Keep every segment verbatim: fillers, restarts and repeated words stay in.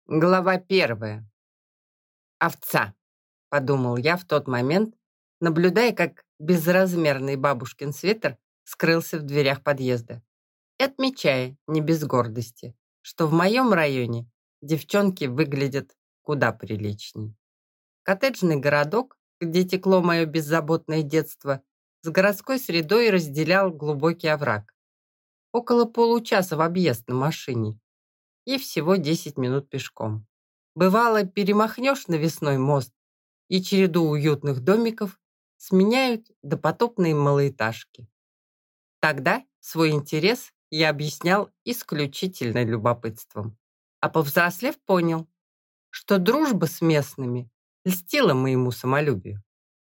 Глава первая. «Овца», — подумал я в тот момент, наблюдая, как безразмерный бабушкин свитер скрылся в дверях подъезда, и отмечая, не без гордости, что в моем районе девчонки выглядят куда приличней. Коттеджный городок, где текло мое беззаботное детство, с городской средой разделял глубокий овраг. Около получаса в объезд на машине и всего десять минут пешком. Бывало, перемахнешь навесной мост, и череду уютных домиков сменяют допотопные малоэтажки. Тогда свой интерес я объяснял исключительно любопытством. А повзрослев, понял, что дружба с местными льстила моему самолюбию.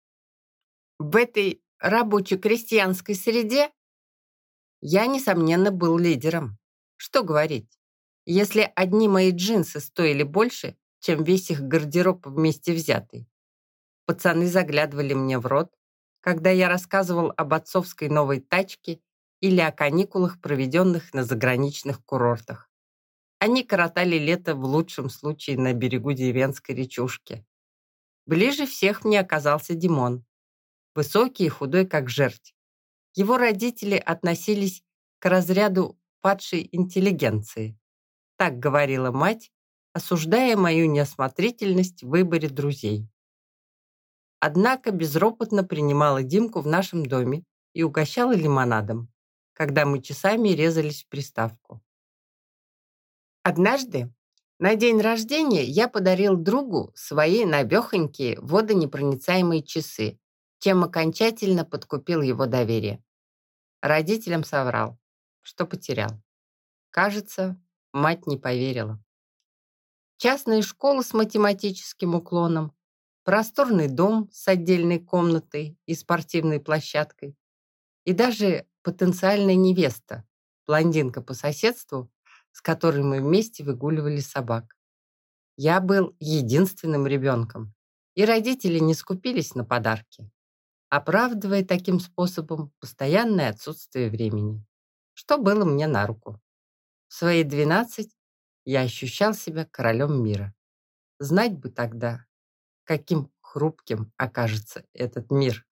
В этой рабоче-крестьянской среде я, несомненно, был лидером. Что говорить, если одни мои джинсы стоили больше, чем весь их гардероб вместе взятый. Пацаны заглядывали мне в рот, когда я рассказывал об отцовской новой тачке или о каникулах, проведенных на заграничных курортах. Они коротали лето в лучшем случае на берегу деревенской речушки. Ближе всех мне оказался Димон, высокий и худой, как жерть. Его родители относились к разряду падшей интеллигенции. Так говорила мать, осуждая мою неосмотрительность в выборе друзей. Однако безропотно принимала Димку в нашем доме и угощала лимонадом, когда мы часами резались в приставку. Однажды на день рождения я подарил другу свои навехонькие водонепроницаемые часы, чем окончательно подкупил его доверие. Родителям соврал, что потерял. Кажется, мать не поверила. Частная школа с математическим уклоном, просторный дом с отдельной комнатой и спортивной площадкой, и даже потенциальная невеста, блондинка по соседству, с которой мы вместе выгуливали собак. Я был единственным ребенком, и родители не скупились на подарки, оправдывая таким способом постоянное отсутствие времени, что было мне на руку. В свои двенадцать я ощущал себя королем мира. Знать бы тогда, каким хрупким окажется этот мир.